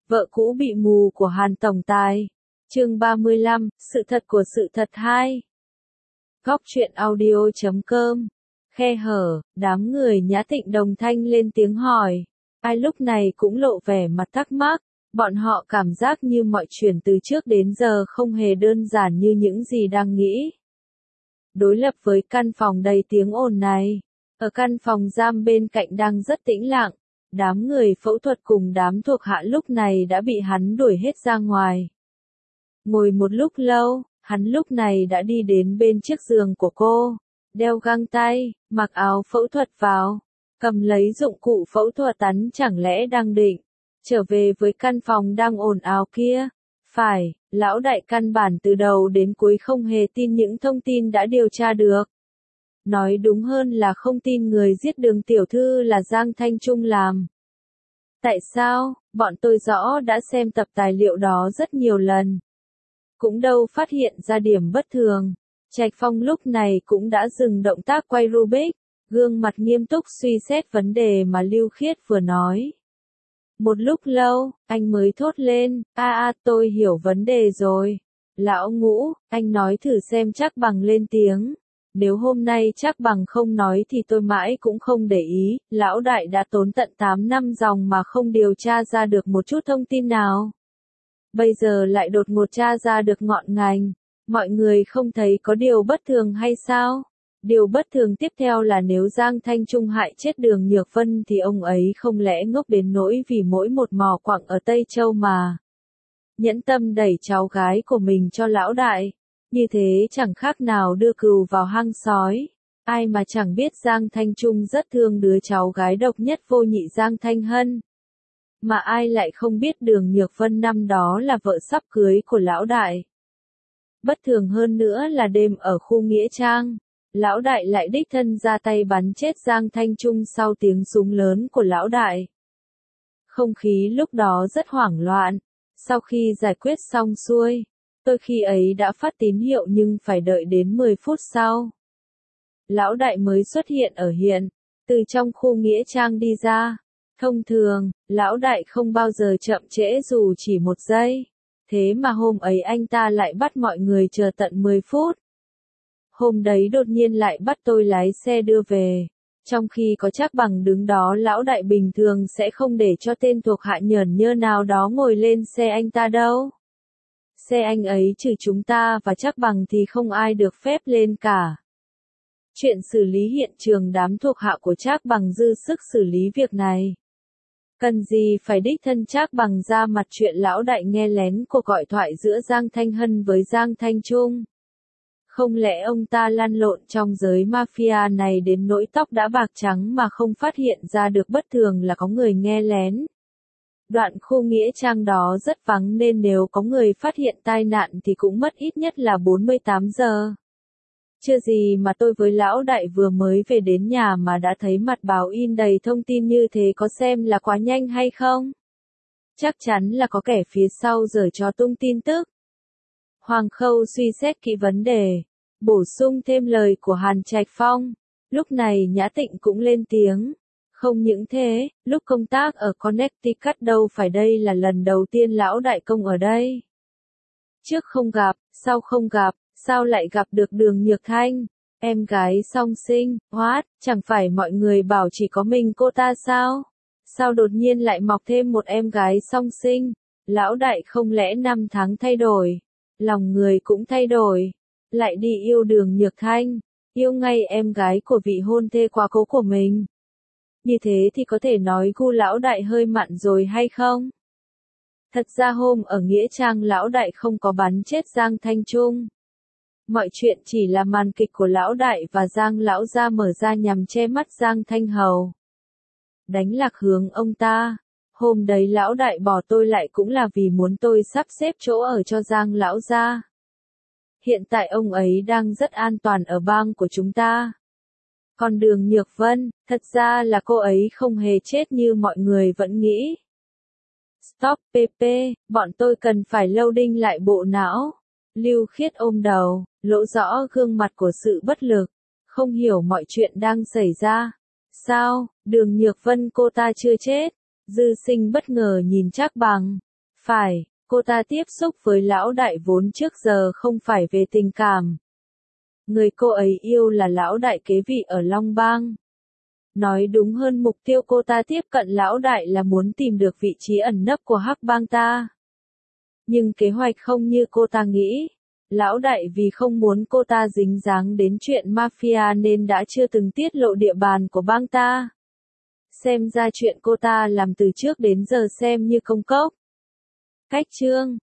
Vợ cũ bị mù của Hàn Tổng Tài. Chương 35, sự thật của sự thật 2. Góc truyện audio.com. Khe hở, đám người Nhã Thịnh đồng thanh lên tiếng hỏi. Ai lúc này cũng lộ vẻ mặt thắc mắc, bọn họ cảm giác như mọi chuyện từ trước đến giờ không hề đơn giản như những gì đang nghĩ. Đối lập với căn phòng đầy tiếng ồn này, ở căn phòng giam bên cạnh đang rất tĩnh lặng, đám người phẫu thuật cùng đám thuộc hạ lúc này đã bị hắn đuổi hết ra ngoài. Ngồi một lúc lâu, hắn lúc này đã đi đến bên chiếc giường của cô, đeo găng tay, mặc áo phẫu thuật vào, cầm lấy dụng cụ phẫu thuật hắn chẳng lẽ đang định trở về với căn phòng đang ồn ào kia. Phải, lão đại căn bản từ đầu đến cuối không hề tin những thông tin đã điều tra được. Nói đúng hơn là không tin người giết Đường tiểu thư là Giang Thanh Trung làm. Tại sao? Bọn tôi rõ đã xem tập tài liệu đó rất nhiều lần. Cũng đâu phát hiện ra điểm bất thường. Trạch Phong lúc này cũng đã dừng động tác quay Rubik, gương mặt nghiêm túc suy xét vấn đề mà Lưu Khiết vừa nói. Một lúc lâu, anh mới thốt lên, tôi hiểu vấn đề rồi. Lão Ngũ, anh nói thử xem. Trác Bằng lên tiếng. Nếu hôm nay Trác Bằng không nói thì tôi mãi cũng không để ý, lão đại đã tốn tận 8 năm dòng mà không điều tra ra được một chút thông tin nào. Bây giờ lại đột ngột tra ra được ngọn ngành, mọi người không thấy có điều bất thường hay sao? Điều bất thường tiếp theo là nếu Giang Thanh Trung hại chết Đường Nhược Vân thì ông ấy không lẽ ngốc đến nỗi vì mỗi một mỏ quặng ở Tây Châu mà nhẫn tâm đẩy cháu gái của mình cho lão đại. Như thế chẳng khác nào đưa cừu vào hang sói. Ai mà chẳng biết Giang Thanh Trung rất thương đứa cháu gái độc nhất vô nhị Giang Thanh Hân. Mà ai lại không biết Đường Nhược Vân năm đó là vợ sắp cưới của lão đại. Bất thường hơn nữa là đêm ở khu Nghĩa Trang, lão đại lại đích thân ra tay bắn chết Giang Thanh Trung sau tiếng súng lớn của lão đại. Không khí lúc đó rất hoảng loạn. Sau khi giải quyết xong xuôi, tôi khi ấy đã phát tín hiệu nhưng phải đợi đến 10 phút sau. Lão đại mới xuất hiện ở hiện, từ trong khu Nghĩa Trang đi ra. Thông thường, lão đại không bao giờ chậm trễ dù chỉ một giây. Thế mà hôm ấy anh ta lại bắt mọi người chờ tận 10 phút. Hôm đấy đột nhiên lại bắt tôi lái xe đưa về. Trong khi có Trác Bằng đứng đó, lão đại bình thường sẽ không để cho tên thuộc hạ nhởn nhơ nào đó ngồi lên xe anh ta đâu. Xe anh ấy trừ chúng ta và Trác Bằng thì không ai được phép lên cả. Chuyện xử lý hiện trường đám thuộc hạ của Trác Bằng dư sức xử lý việc này. Cần gì phải đích thân Trác Bằng ra mặt chuyện lão đại nghe lén cuộc gọi thoại giữa Giang Thanh Hân với Giang Thanh Trung. Không lẽ ông ta lăn lộn trong giới mafia này đến nỗi tóc đã bạc trắng mà không phát hiện ra được bất thường là có người nghe lén. Đoạn khu Nghĩa Trang đó rất vắng nên nếu có người phát hiện tai nạn thì cũng mất ít nhất là 48 giờ. Chưa gì mà tôi với lão đại vừa mới về đến nhà mà đã thấy mặt báo in đầy thông tin như thế, có xem là quá nhanh hay không? Chắc chắn là có kẻ phía sau giở trò tung tin tức. Hoàng Khâu suy xét kỹ vấn đề, bổ sung thêm lời của Hàn Trạch Phong. Lúc này Nhã Tịnh cũng lên tiếng. Không những thế, lúc công tác ở Connecticut đâu phải đây là lần đầu tiên lão đại công ở đây. Trước không gặp, sau không gặp, sao lại gặp được Đường Nhược Thanh, em gái song sinh, chẳng phải mọi người bảo chỉ có mình cô ta sao? Sao đột nhiên lại mọc thêm một em gái song sinh? Lão đại không lẽ năm tháng thay đổi, lòng người cũng thay đổi, lại đi yêu Đường Nhược Thanh, yêu ngay em gái của vị hôn thê quá cố của mình. Như thế thì có thể nói gu lão đại hơi mặn rồi hay không? Thật ra hôm ở Nghĩa Trang lão đại không có bắn chết Giang Thanh Trung. Mọi chuyện chỉ là màn kịch của lão đại và Giang lão gia mở ra nhằm che mắt Giang Thanh Hầu, đánh lạc hướng ông ta. Hôm đấy lão đại bỏ tôi lại cũng là vì muốn tôi sắp xếp chỗ ở cho Giang lão gia. Hiện tại ông ấy đang rất an toàn ở bang của chúng ta. Còn Đường Nhược Vân, thật ra là cô ấy không hề chết như mọi người vẫn nghĩ. Stop PP, bọn tôi cần phải loading lại bộ não. Lưu Khiết ôm đầu, lộ rõ gương mặt của sự bất lực, không hiểu mọi chuyện đang xảy ra. Sao, Đường Nhược Vân cô ta chưa chết? Dư Sinh bất ngờ nhìn Trác Bằng. Phải, cô ta tiếp xúc với lão đại vốn trước giờ không phải về tình cảm. Người cô ấy yêu là lão đại kế vị ở Long Bang. Nói đúng hơn, mục tiêu cô ta tiếp cận lão đại là muốn tìm được vị trí ẩn nấp của Hắc Bang ta. Nhưng kế hoạch không như cô ta nghĩ. Lão đại vì không muốn cô ta dính dáng đến chuyện mafia nên đã chưa từng tiết lộ địa bàn của bang ta. Xem ra chuyện cô ta làm từ trước đến giờ xem như công cốc. Cách chương